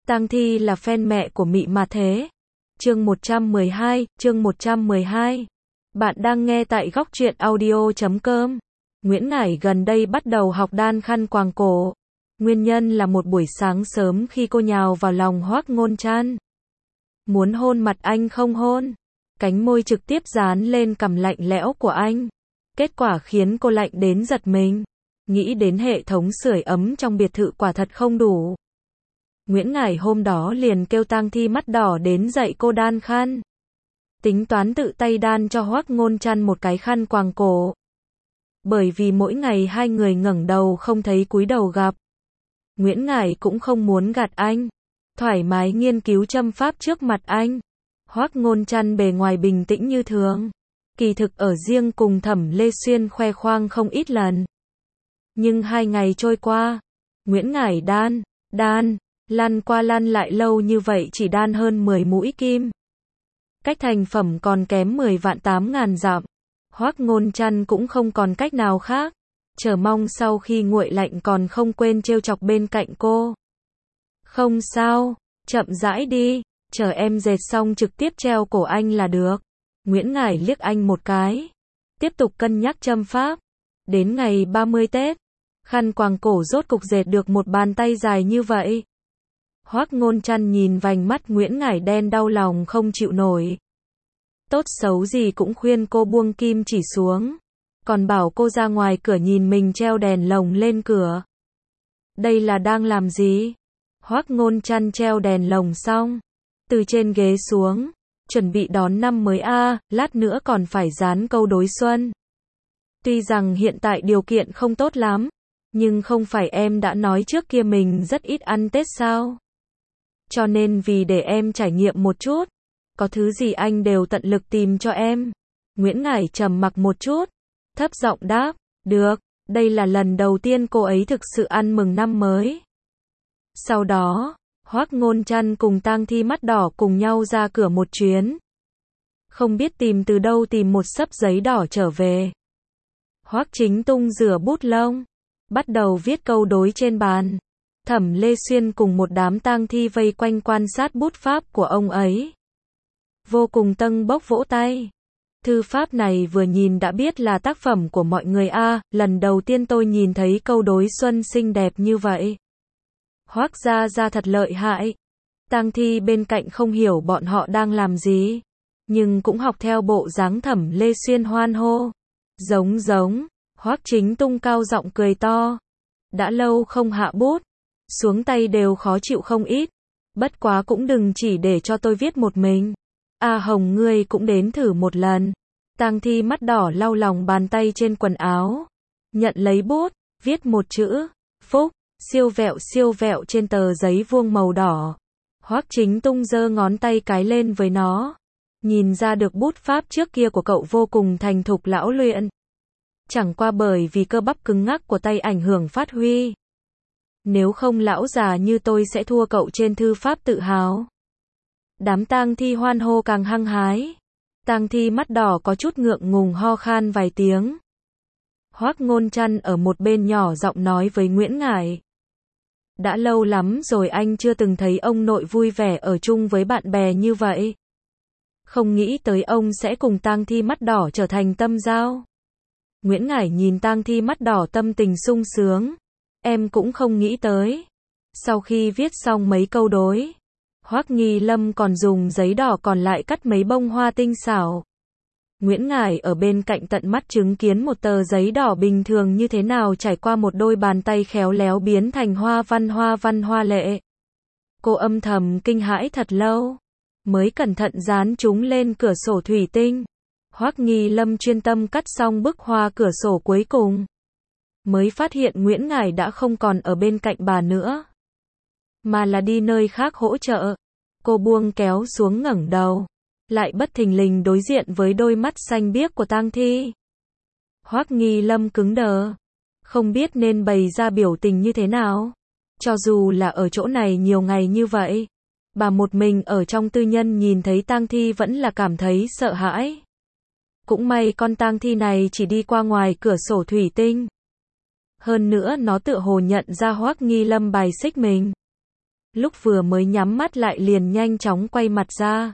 Tang Thi là fan mẹ của Mị mà thế. Chương 112. Bạn đang nghe tại góc truyện audio.com. Nguyễn Ngải gần đây bắt đầu học đan khăn quàng cổ. Nguyên nhân là một buổi sáng sớm khi cô nhào vào lòng Hoắc Ngôn Trăn. Muốn hôn mặt anh không hôn. Cánh môi trực tiếp dán lên cằm lạnh lẽo của anh. Kết quả khiến cô lạnh đến giật mình. Nghĩ đến hệ thống sưởi ấm trong biệt thự quả thật không đủ. Nguyễn Ngải hôm đó liền kêu Tang Thi mắt đỏ đến dạy cô đan khăn. Tính toán tự tay đan cho Hoắc Ngôn Trăn một cái khăn quàng cổ. Bởi vì mỗi ngày hai người ngẩng đầu không thấy cúi đầu gặp. Nguyễn Ngải cũng không muốn gạt anh. Thoải mái nghiên cứu châm pháp trước mặt anh. Hoắc Ngôn Trăn bề ngoài bình tĩnh như thường. Kỳ thực ở riêng cùng Thẩm Lê Xuyên khoe khoang không ít lần. Nhưng 2 ngày trôi qua, Nguyễn Ngải đan, lăn qua lăn lại lâu như vậy chỉ đan hơn 10 mũi kim. Cách thành phẩm còn kém 10 vạn 8.000 dặm. Hoắc Ngôn Trăn cũng không còn cách nào khác. Chờ mong sau khi nguội lạnh còn không quên trêu chọc bên cạnh cô. Không sao, chậm rãi đi, chờ em dệt xong trực tiếp treo cổ anh là được. Nguyễn Ngải liếc anh một cái. Tiếp tục cân nhắc châm pháp. Đến ngày 30 Tết, khăn quàng cổ rốt cục dệt được một bàn tay dài như vậy. Hoắc Ngôn Trăn nhìn vành mắt Nguyễn Ngải đen đau lòng không chịu nổi. Tốt xấu gì cũng khuyên cô buông kim chỉ xuống. Còn bảo cô ra ngoài cửa nhìn mình treo đèn lồng lên cửa. Đây là đang làm gì? Hoắc Ngôn Trăn treo đèn lồng xong. Từ trên ghế xuống. Chuẩn bị đón năm mới lát nữa còn phải dán câu đối xuân. Tuy rằng hiện tại điều kiện không tốt lắm. Nhưng không phải em đã nói trước kia mình rất ít ăn Tết sao? Cho nên vì để em trải nghiệm một chút. Có thứ gì anh đều tận lực tìm cho em. Nguyễn Ngải trầm mặc một chút. Thấp giọng đáp, được, đây là lần đầu tiên cô ấy thực sự ăn mừng năm mới. Sau đó, Hoắc Ngôn Trăn cùng Tang Thi mắt đỏ cùng nhau ra cửa một chuyến. Không biết tìm từ đâu tìm một xấp giấy đỏ trở về. Hoắc Chính Tung rửa bút lông, bắt đầu viết câu đối trên bàn. Thẩm Lê Xuyên cùng một đám Tang Thi vây quanh quan sát bút pháp của ông ấy. Vô cùng tâng bốc vỗ tay. Thư pháp này vừa nhìn đã biết là tác phẩm của mọi người lần đầu tiên tôi nhìn thấy câu đối xuân xinh đẹp như vậy. Hoắc gia thật lợi hại. Tang Thi bên cạnh không hiểu bọn họ đang làm gì, nhưng cũng học theo bộ dáng Thẩm Lê Xuyên hoan hô. Giống, Hoắc Chính Tung cao giọng cười to. Đã lâu không hạ bút, xuống tay đều khó chịu không ít. Bất quá cũng đừng chỉ để cho tôi viết một mình. Hồng ngươi cũng đến thử một lần. Tang Thi mắt đỏ lau lòng bàn tay trên quần áo. Nhận lấy bút, viết một chữ, Phúc, siêu vẹo trên tờ giấy vuông màu đỏ. Hoắc Chính Tung giơ ngón tay cái lên với nó. Nhìn ra được bút pháp trước kia của cậu vô cùng thành thục lão luyện. Chẳng qua bởi vì cơ bắp cứng ngắc của tay ảnh hưởng phát huy. Nếu không lão già như tôi sẽ thua cậu trên thư pháp tự hào. Đám Tang Thi hoan hô càng hăng hái. Tang Thi mắt đỏ có chút ngượng ngùng ho khan vài tiếng. Hoắc Ngôn Trăn ở một bên nhỏ giọng nói với Nguyễn Ngải. Đã lâu lắm rồi anh chưa từng thấy ông nội vui vẻ ở chung với bạn bè như vậy. Không nghĩ tới ông sẽ cùng Tang Thi mắt đỏ trở thành tâm giao. Nguyễn Ngải nhìn Tang Thi mắt đỏ tâm tình sung sướng. Em cũng không nghĩ tới. Sau khi viết xong mấy câu đối, Hoắc Nghi Lâm còn dùng giấy đỏ còn lại cắt mấy bông hoa tinh xảo. Nguyễn Ngải ở bên cạnh tận mắt chứng kiến một tờ giấy đỏ bình thường như thế nào trải qua một đôi bàn tay khéo léo biến thành hoa văn hoa lệ. Cô âm thầm kinh hãi thật lâu, mới cẩn thận dán chúng lên cửa sổ thủy tinh. Hoắc Nghi Lâm chuyên tâm cắt xong bức hoa cửa sổ cuối cùng, mới phát hiện Nguyễn Ngải đã không còn ở bên cạnh bà nữa, mà là đi nơi khác hỗ trợ. Cô buông kéo xuống ngẩng đầu, lại bất thình lình đối diện với đôi mắt xanh biếc của Tang Thi. Hoắc Nghi Lâm cứng đờ, không biết nên bày ra biểu tình như thế nào. Cho dù là ở chỗ này nhiều ngày như vậy, bà một mình ở trong tư nhân nhìn thấy Tang Thi vẫn là cảm thấy sợ hãi. Cũng may con Tang Thi này chỉ đi qua ngoài cửa sổ thủy tinh. Hơn nữa nó tựa hồ nhận ra Hoắc Nghi Lâm bài xích mình. lúc vừa mới nhắm mắt lại liền nhanh chóng quay mặt ra.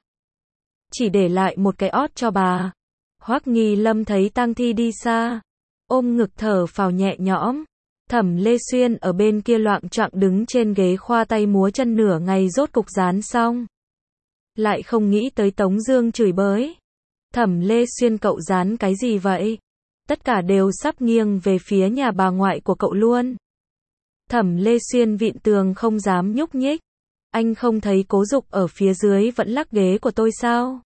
Chỉ để lại một cái ót cho bà. Hoắc Nghi Lâm thấy tang thi đi xa, ôm ngực thở phào nhẹ nhõm. Thẩm Lê Xuyên ở bên kia loạng choạng đứng trên ghế khoa tay múa chân nửa ngày rốt cục dán xong. Lại không nghĩ tới Tống Dương chửi bới. Thẩm Lê Xuyên, cậu dán cái gì vậy? Tất cả đều sắp nghiêng về phía nhà bà ngoại của cậu luôn. Thẩm Lê Xuyên vịn tường không dám nhúc nhích. Anh không thấy Cố Dục ở phía dưới vẫn lắc ghế của tôi sao?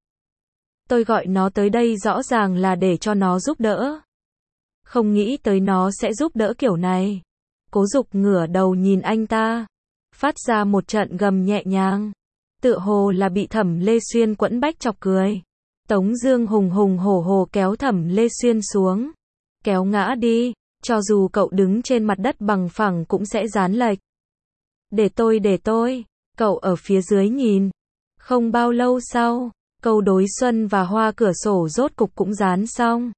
Tôi gọi nó tới đây rõ ràng là để cho nó giúp đỡ. Không nghĩ tới nó sẽ giúp đỡ kiểu này. Cố Dục ngửa đầu nhìn anh ta, phát ra một trận gầm nhẹ nhàng, tựa hồ là bị Thẩm Lê Xuyên quẫn bách chọc cười. Tống Dương hùng hùng hổ hổ kéo Thẩm Lê Xuyên xuống, kéo ngã đi, cho dù cậu đứng trên mặt đất bằng phẳng cũng sẽ dán lệch. Để tôi, cậu ở phía dưới nhìn. Không bao lâu sau, câu đối xuân và hoa cửa sổ rốt cục cũng dán xong.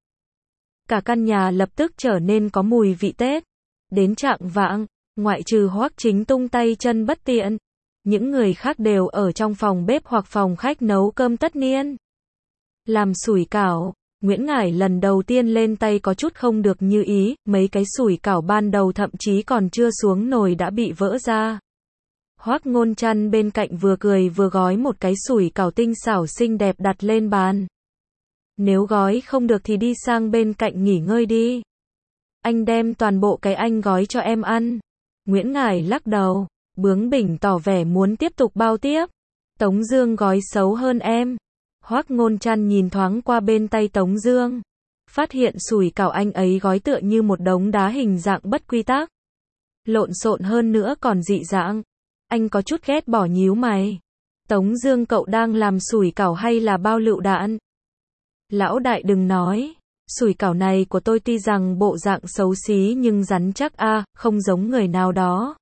Cả căn nhà lập tức trở nên có mùi vị Tết. Đến chạng vạng, ngoại trừ Hoắc Chính tung tay chân bất tiện, những người khác đều ở trong phòng bếp hoặc phòng khách nấu cơm tất niên. Làm sủi cảo, Nguyễn Ngải lần đầu tiên lên tay có chút không được như ý, mấy cái sủi cảo ban đầu thậm chí còn chưa xuống nồi đã bị vỡ ra. Hoắc Ngôn Trăn bên cạnh vừa cười vừa gói một cái sủi cảo tinh xảo xinh đẹp đặt lên bàn. Nếu gói không được thì đi sang bên cạnh nghỉ ngơi đi. Anh đem toàn bộ cái anh gói cho em ăn. Nguyễn Ngải lắc đầu, bướng bỉnh tỏ vẻ muốn tiếp tục bao tiếp. Tống Dương gói xấu hơn em. Hoắc Ngôn Trăn nhìn thoáng qua bên tay Tống Dương, phát hiện sủi cảo anh ấy gói tựa như một đống đá hình dạng bất quy tắc, lộn xộn hơn nữa còn dị dạng. Anh có chút ghét bỏ nhíu mày. Tống Dương, cậu đang làm sủi cảo hay là bao lựu đạn? Lão đại đừng nói, sủi cảo này của tôi tuy rằng bộ dạng xấu xí nhưng rắn chắc không giống người nào đó.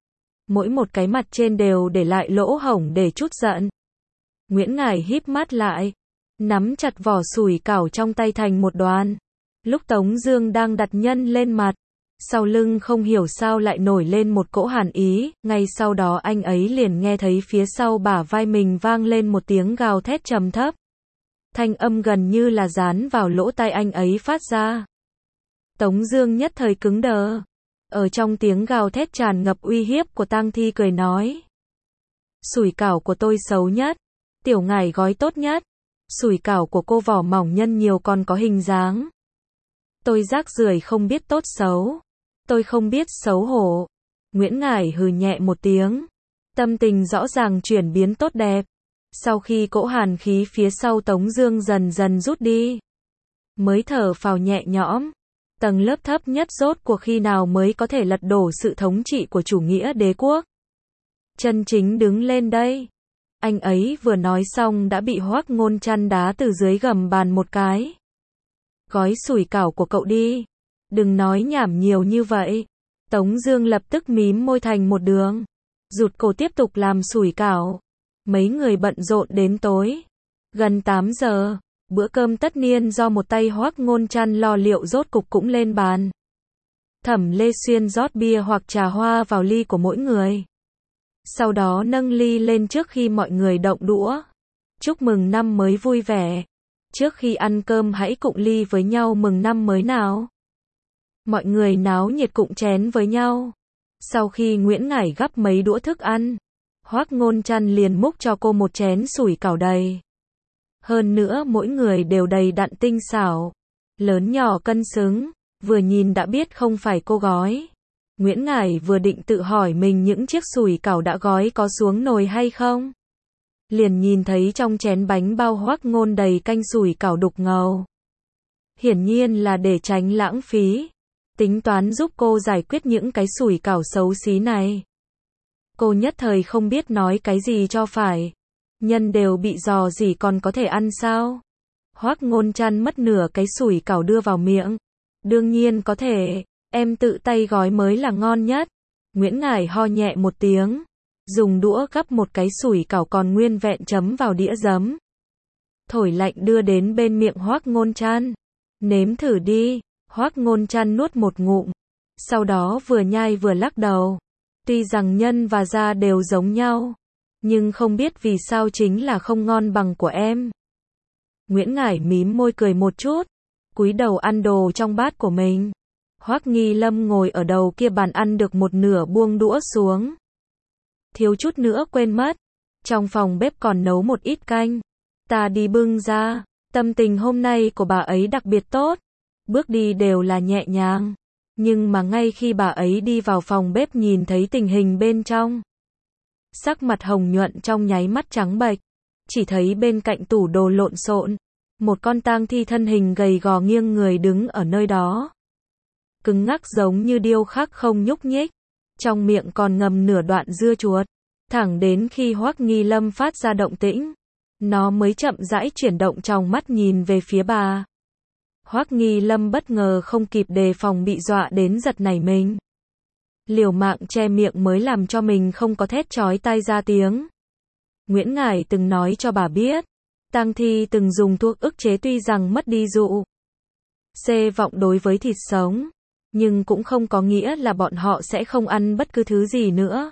Mỗi một cái mặt trên đều để lại lỗ hổng để chút giận. Nguyễn Ngải híp mắt lại, nắm chặt vỏ sủi cảo trong tay thành một đoàn. Lúc Tống Dương đang đặt nhân lên mặt, sau lưng không hiểu sao lại nổi lên một cỗ hàn ý, ngay sau đó anh ấy liền nghe thấy phía sau bả vai mình vang lên một tiếng gào thét trầm thấp. Thanh âm gần như là dán vào lỗ tai anh ấy phát ra. Tống Dương nhất thời cứng đờ. Ở trong tiếng gào thét tràn ngập uy hiếp của tang thi cười nói: sủi cảo của tôi xấu nhất, Tiểu Ngải gói tốt nhất, sủi cảo của cô vỏ mỏng nhân nhiều còn có hình dáng. Tôi rác rưởi không biết tốt xấu, tôi không biết xấu hổ. Nguyễn Ngải hừ nhẹ một tiếng, tâm tình rõ ràng chuyển biến tốt đẹp. Sau khi cỗ hàn khí phía sau Tống Dương dần dần rút đi, mới thở phào nhẹ nhõm. Tầng lớp thấp nhất rốt cuộc khi nào mới có thể lật đổ sự thống trị của chủ nghĩa đế quốc. Chân chính đứng lên đây. Anh ấy vừa nói xong đã bị Hoắc Ngôn Trăn đá từ dưới gầm bàn một cái. Gói sủi cảo của cậu đi, đừng nói nhảm nhiều như vậy. Tống Dương lập tức mím môi thành một đường, rụt cổ tiếp tục làm sủi cảo. Mấy người bận rộn đến tối. Gần 8 giờ, bữa cơm tất niên do một tay Hoắc Ngôn Trăn lo liệu rốt cục cũng lên bàn. Thẩm Lê Xuyên rót bia hoặc trà hoa vào ly của mỗi người. Sau đó nâng ly lên trước khi mọi người động đũa. Chúc mừng năm mới vui vẻ. Trước khi ăn cơm hãy cụng ly với nhau mừng năm mới nào. Mọi người náo nhiệt cụng chén với nhau. Sau khi Nguyễn Ngải gắp mấy đũa thức ăn, Hoắc Ngôn Trăn liền múc cho cô một chén sủi cảo đầy. Hơn nữa mỗi người đều đầy đặn tinh xảo, lớn nhỏ cân xứng, vừa nhìn đã biết không phải cô gói. Nguyễn Ngải vừa định tự hỏi mình những chiếc sủi cảo đã gói có xuống nồi hay không, liền nhìn thấy trong chén bánh bao Hoắc Ngôn đầy canh sủi cảo đục ngầu. Hiển nhiên là để tránh lãng phí, tính toán giúp cô giải quyết những cái sủi cảo xấu xí này. Cô nhất thời không biết nói cái gì cho phải. Nhân đều bị rò rỉ còn có thể ăn sao? Hoắc Ngôn Trăn mất nửa cái sủi cảo đưa vào miệng. Đương nhiên có thể, em tự tay gói mới là ngon nhất. Nguyễn Ngải ho nhẹ một tiếng, dùng đũa gắp một cái sủi cảo còn nguyên vẹn chấm vào đĩa giấm. Thổi lạnh đưa đến bên miệng Hoắc Ngôn Trăn. Nếm thử đi. Hoắc Ngôn Trăn nuốt một ngụm, sau đó vừa nhai vừa lắc đầu. Tuy rằng nhân và da đều giống nhau, nhưng không biết vì sao chính là không ngon bằng của em. Nguyễn Ngải mím môi cười một chút, cúi đầu ăn đồ trong bát của mình. Hoắc Nghi Lâm ngồi ở đầu kia bàn ăn được một nửa buông đũa xuống. Thiếu chút nữa quên mất, trong phòng bếp còn nấu một ít canh. Ta đi bưng ra, tâm tình hôm nay của bà ấy đặc biệt tốt, bước đi đều là nhẹ nhàng. Nhưng mà ngay khi bà ấy đi vào phòng bếp nhìn thấy tình hình bên trong, sắc mặt hồng nhuận trong nháy mắt trắng bệch, chỉ thấy bên cạnh tủ đồ lộn xộn, một con tang thi thân hình gầy gò nghiêng người đứng ở nơi đó. Cứng ngắc giống như điêu khắc không nhúc nhích, trong miệng còn ngậm nửa đoạn dưa chuột, thẳng đến khi Hoắc Nghi Lâm phát ra động tĩnh, nó mới chậm rãi chuyển động trong mắt nhìn về phía bà. Hoắc Nghi Lâm bất ngờ không kịp đề phòng bị dọa đến giật nảy mình. Liều mạng che miệng mới làm cho mình không có thét chói tai ra tiếng. Nguyễn Ngải từng nói cho bà biết, tang thi từng dùng thuốc ức chế tuy rằng mất đi dụ vọng đối với thịt sống, nhưng cũng không có nghĩa là bọn họ sẽ không ăn bất cứ thứ gì nữa.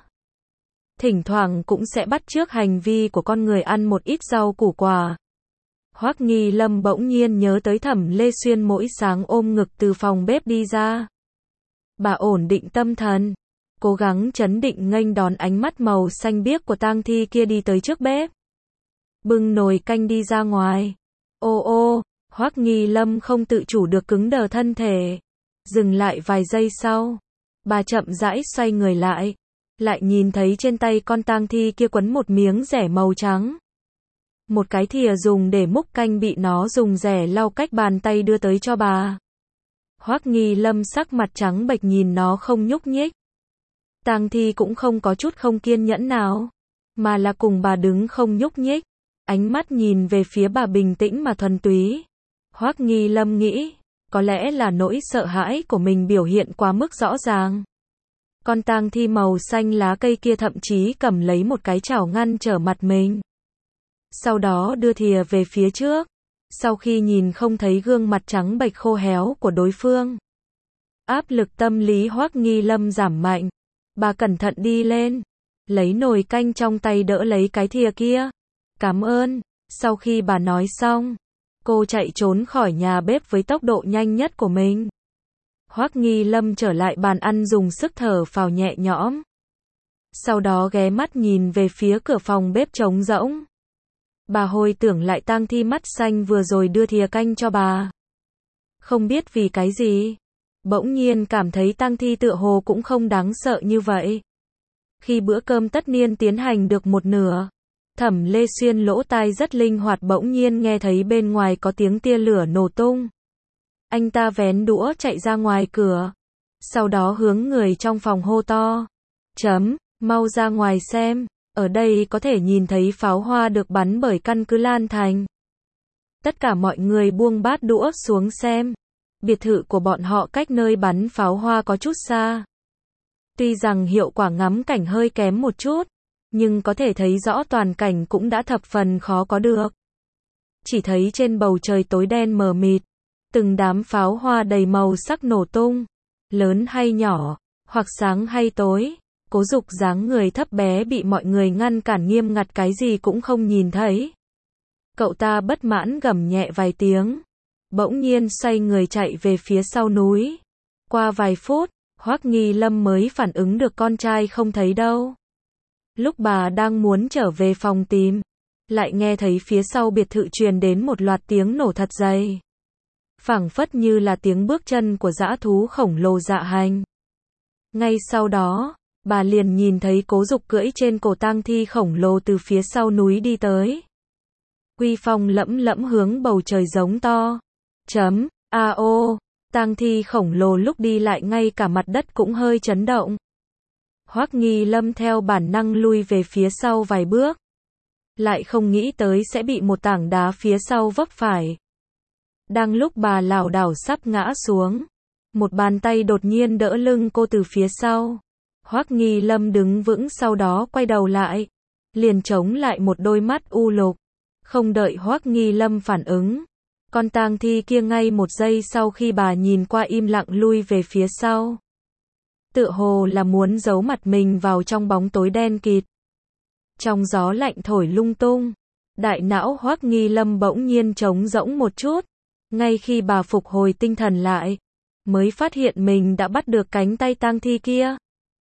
Thỉnh thoảng cũng sẽ bắt chước hành vi của con người ăn một ít rau củ quả. Hoắc Nghi Lâm bỗng nhiên nhớ tới Thẩm Lê Xuyên mỗi sáng ôm ngực từ phòng bếp đi ra. Bà ổn định tâm thần, cố gắng trấn định nghênh đón ánh mắt màu xanh biếc của tang thi kia đi tới trước bếp. Bưng nồi canh đi ra ngoài. Ô, Hoắc Nghi Lâm không tự chủ được cứng đờ thân thể. Dừng lại vài giây sau, bà chậm rãi xoay người lại nhìn thấy trên tay con tang thi kia quấn một miếng rẻ màu trắng. Một cái thìa dùng để múc canh bị nó dùng rẻ lau cách bàn tay đưa tới cho bà. Hoắc Nghi Lâm sắc mặt trắng bệch nhìn nó không nhúc nhích. Tang thi cũng không có chút không kiên nhẫn nào, mà là cùng bà đứng không nhúc nhích, ánh mắt nhìn về phía bà bình tĩnh mà thuần túy. Hoắc Nghi Lâm nghĩ, có lẽ là nỗi sợ hãi của mình biểu hiện quá mức rõ ràng. Con tang thi màu xanh lá cây kia thậm chí cầm lấy một cái chảo ngăn trở mặt mình. Sau đó đưa thìa về phía trước. Sau khi nhìn không thấy gương mặt trắng bệch khô héo của đối phương, áp lực tâm lý Hoắc Nghi Lâm giảm mạnh. Bà cẩn thận đi lên, lấy nồi canh trong tay đỡ lấy cái thìa kia. Cảm ơn. Sau khi bà nói xong, cô chạy trốn khỏi nhà bếp với tốc độ nhanh nhất của mình. Hoắc Nghi Lâm trở lại bàn ăn dùng sức thở phào nhẹ nhõm. Sau đó ghé mắt nhìn về phía cửa phòng bếp trống rỗng. Bà hồi tưởng lại tang thi mắt xanh vừa rồi đưa thìa canh cho bà. Không biết vì cái gì, bỗng nhiên cảm thấy tang thi tựa hồ cũng không đáng sợ như vậy. Khi bữa cơm tất niên tiến hành được một nửa, Thẩm Lê Xuyên lỗ tai rất linh hoạt bỗng nhiên nghe thấy bên ngoài có tiếng tia lửa nổ tung. Anh ta vén đũa chạy ra ngoài cửa, sau đó hướng người trong phòng hô to. Mau ra ngoài xem, ở đây có thể nhìn thấy pháo hoa được bắn bởi căn cứ Lan Thành. Tất cả mọi người buông bát đũa xuống xem. Biệt thự của bọn họ cách nơi bắn pháo hoa có chút xa. Tuy rằng hiệu quả ngắm cảnh hơi kém một chút, nhưng có thể thấy rõ toàn cảnh cũng đã thập phần khó có được. Chỉ thấy trên bầu trời tối đen mờ mịt, từng đám pháo hoa đầy màu sắc nổ tung, lớn hay nhỏ, hoặc sáng hay tối. Cố Dục dáng người thấp bé bị mọi người ngăn cản nghiêm ngặt cái gì cũng không nhìn thấy. Cậu ta bất mãn gầm nhẹ vài tiếng, bỗng nhiên xoay người chạy về phía sau núi. Qua vài phút, Hoắc Nghi Lâm mới phản ứng được con trai không thấy đâu. Lúc bà đang muốn trở về phòng tìm, lại nghe thấy phía sau biệt thự truyền đến một loạt tiếng nổ thật dày. Phảng phất như là tiếng bước chân của dã thú khổng lồ dạ hành. Ngay sau đó, bà liền nhìn thấy Cố Dục cưỡi trên cổ tang thi khổng lồ từ phía sau núi đi tới. Uy phong lẫm lẫm hướng bầu trời giống to. Tang thi khổng lồ lúc đi lại ngay cả mặt đất cũng hơi chấn động. Hoắc Nghi Lâm theo bản năng lui về phía sau vài bước. Lại không nghĩ tới sẽ bị một tảng đá phía sau vấp phải. Đang lúc bà lảo đảo sắp ngã xuống, một bàn tay đột nhiên đỡ lưng cô từ phía sau. Hoắc Nghi Lâm đứng vững sau đó quay đầu lại, liền chống lại một đôi mắt u lục. Không đợi Hoắc Nghi Lâm phản ứng, con tang thi kia ngay một giây sau khi bà nhìn qua im lặng lui về phía sau. tựa hồ là muốn giấu mặt mình vào trong bóng tối đen kịt. Trong gió lạnh thổi lung tung, đại não Hoắc Nghi Lâm bỗng nhiên trống rỗng một chút, ngay khi bà phục hồi tinh thần lại, mới phát hiện mình đã bắt được cánh tay tang thi kia.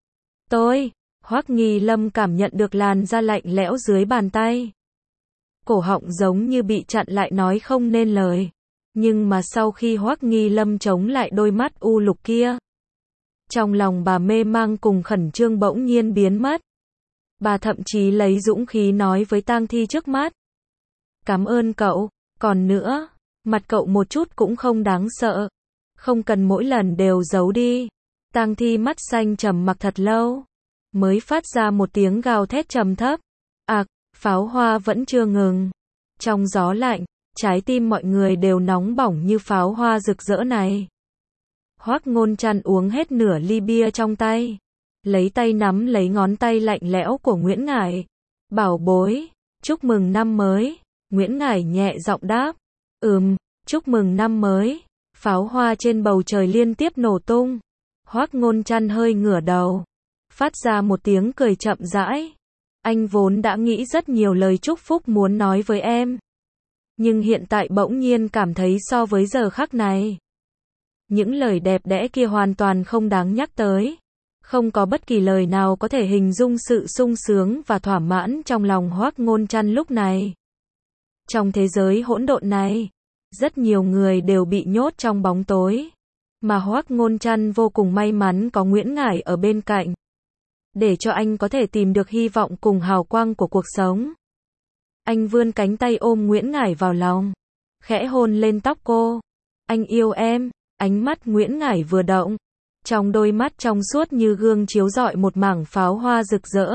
Hoắc Nghi Lâm cảm nhận được làn da lạnh lẽo dưới bàn tay. Cổ họng giống như bị chặn lại nói không nên lời. Nhưng mà sau khi Hoắc Nghi Lâm chống lại đôi mắt u lục kia, trong lòng bà mê mang cùng khẩn trương bỗng nhiên biến mất. Bà thậm chí lấy dũng khí nói với tang thi trước mắt. Cảm ơn cậu, còn nữa, mặt cậu một chút cũng không đáng sợ. Không cần mỗi lần đều giấu đi. Tang thi mắt xanh trầm mặc thật lâu, mới phát ra một tiếng gào thét trầm thấp. Pháo hoa vẫn chưa ngừng. Trong gió lạnh, trái tim mọi người đều nóng bỏng như pháo hoa rực rỡ này. Hoắc Ngôn Trăn uống hết nửa ly bia trong tay, lấy tay nắm lấy ngón tay lạnh lẽo của Nguyễn Ngải. Bảo bối, chúc mừng năm mới. Nguyễn Ngải nhẹ giọng đáp. Chúc mừng năm mới. Pháo hoa trên bầu trời liên tiếp nổ tung. Hoắc Ngôn Trăn hơi ngửa đầu, phát ra một tiếng cười chậm rãi. Anh vốn đã nghĩ rất nhiều lời chúc phúc muốn nói với em, nhưng hiện tại bỗng nhiên cảm thấy so với giờ khắc này, những lời đẹp đẽ kia hoàn toàn không đáng nhắc tới. Không có bất kỳ lời nào có thể hình dung sự sung sướng và thỏa mãn trong lòng Hoắc Ngôn Trăn lúc này. Trong thế giới hỗn độn này, rất nhiều người đều bị nhốt trong bóng tối, mà Hoắc Ngôn Trăn vô cùng may mắn có Nguyễn Ngải ở bên cạnh, để cho anh có thể tìm được hy vọng cùng hào quang của cuộc sống. Anh vươn cánh tay ôm Nguyễn Ngải vào lòng, khẽ hôn lên tóc cô. Anh yêu em. Ánh mắt Nguyễn Ngải vừa động, trong đôi mắt trong suốt như gương chiếu rọi một mảng pháo hoa rực rỡ.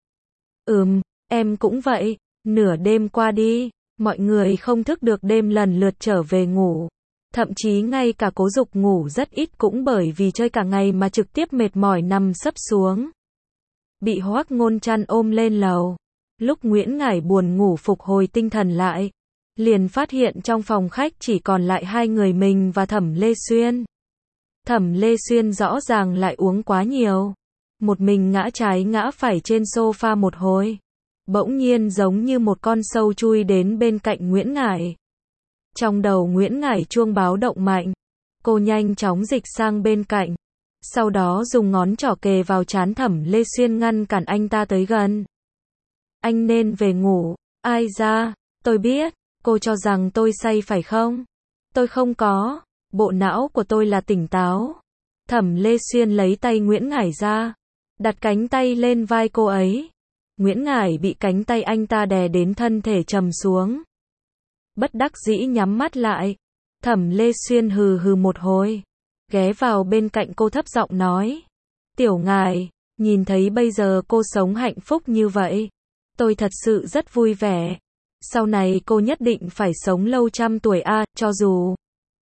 Em cũng vậy. Nửa đêm qua đi, mọi người không thức được đêm lần lượt trở về ngủ. Thậm chí ngay cả Cố Dục ngủ rất ít cũng bởi vì chơi cả ngày mà trực tiếp mệt mỏi nằm sấp xuống. Bị Hoắc Ngôn Trăn ôm lên lầu. Lúc Nguyễn Ngải buồn ngủ phục hồi tinh thần lại, liền phát hiện trong phòng khách chỉ còn lại hai người mình và Thẩm Lê Xuyên. Thẩm Lê Xuyên rõ ràng lại uống quá nhiều. Một mình ngã trái ngã phải trên sofa một hồi. Bỗng nhiên giống như một con sâu chui đến bên cạnh Nguyễn Ngải. Trong đầu Nguyễn Ngải chuông báo động mạnh. Cô nhanh chóng dịch sang bên cạnh. Sau đó dùng ngón trỏ kề vào trán Thẩm Lê Xuyên ngăn cản anh ta tới gần. Anh nên về ngủ. Ai ra, tôi biết, cô cho rằng tôi say phải không? Tôi không có, bộ não của tôi là tỉnh táo. Thẩm Lê Xuyên lấy tay Nguyễn Ngải ra, đặt cánh tay lên vai cô ấy. Nguyễn Ngải bị cánh tay anh ta đè đến thân thể trầm xuống. Bất đắc dĩ nhắm mắt lại. Thẩm Lê Xuyên hừ hừ một hồi, ghé vào bên cạnh cô thấp giọng nói. Tiểu Ngải, nhìn thấy bây giờ cô sống hạnh phúc như vậy, tôi thật sự rất vui vẻ. Sau này cô nhất định phải sống lâu trăm tuổi a, cho dù.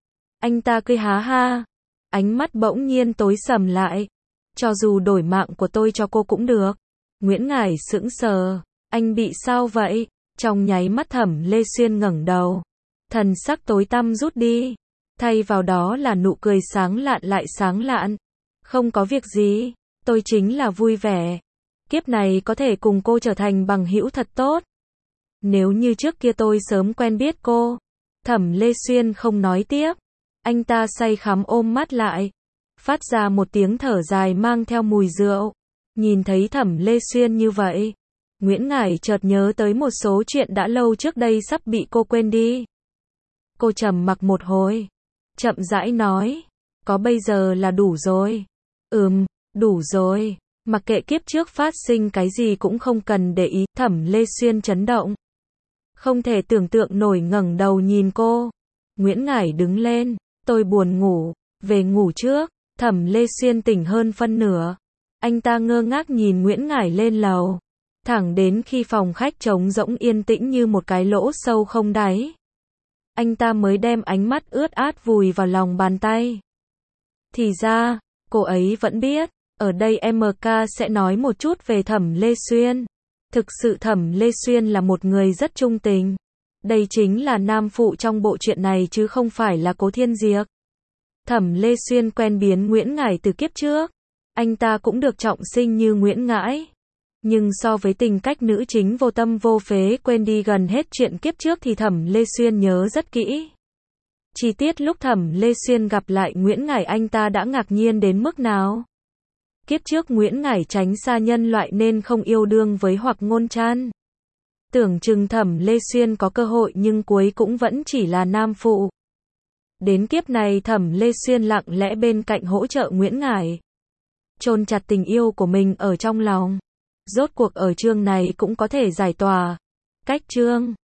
Anh ta cười há ha. Ánh mắt bỗng nhiên tối sầm lại. Cho dù đổi mạng của tôi cho cô cũng được. Nguyễn Ngải sững sờ. Anh bị sao vậy? Trong nháy mắt Thẩm Lê Xuyên ngẩng đầu. Thần sắc tối tăm rút đi. Thay vào đó là nụ cười sáng lạn lại sáng lạn. Không có việc gì. Tôi chính là vui vẻ. Kiếp này có thể cùng cô trở thành bằng hữu thật tốt. Nếu như trước kia tôi sớm quen biết cô. Thẩm Lê Xuyên không nói tiếp. Anh ta say khắm ôm mắt lại, phát ra một tiếng thở dài mang theo mùi rượu. Nhìn thấy Thẩm Lê Xuyên như vậy, Nguyễn Ngải chợt nhớ tới một số chuyện đã lâu trước đây sắp bị cô quên đi. Cô trầm mặc một hồi, chậm rãi nói, có bây giờ là đủ rồi. Đủ rồi, mặc kệ kiếp trước phát sinh cái gì cũng không cần để ý. Thẩm Lê Xuyên chấn động, không thể tưởng tượng nổi ngẩng đầu nhìn cô. Nguyễn Ngải đứng lên, tôi buồn ngủ, về ngủ trước. Thẩm Lê Xuyên tỉnh hơn phân nửa. Anh ta ngơ ngác nhìn Nguyễn Ngải lên lầu, thẳng đến khi phòng khách trống rỗng yên tĩnh như một cái lỗ sâu không đáy. Anh ta mới đem ánh mắt ướt át vùi vào lòng bàn tay. Thì ra, cô ấy vẫn biết, ở đây MK sẽ nói một chút về Thẩm Lê Xuyên. Thực sự Thẩm Lê Xuyên là một người rất trung tình. Đây chính là nam phụ trong bộ truyện này chứ không phải là Cố Thiên Diệp. Thẩm Lê Xuyên quen biến Nguyễn Ngải từ kiếp trước. anh ta cũng được trọng sinh như Nguyễn Ngãi. Nhưng so với tình cách nữ chính vô tâm vô phế quên đi gần hết chuyện kiếp trước thì Thẩm Lê Xuyên nhớ rất kỹ. Chi tiết lúc Thẩm Lê Xuyên gặp lại Nguyễn Ngải anh ta đã ngạc nhiên đến mức nào. Kiếp trước Nguyễn Ngải tránh xa nhân loại nên không yêu đương với Hoặc Ngôn Trăn. Tưởng chừng Thẩm Lê Xuyên có cơ hội nhưng cuối cũng vẫn chỉ là nam phụ. Đến kiếp này Thẩm Lê Xuyên lặng lẽ bên cạnh hỗ trợ Nguyễn Ngải. Chôn chặt tình yêu của mình ở trong lòng. Rốt cuộc ở chương này cũng có thể giải tỏa. Cách chương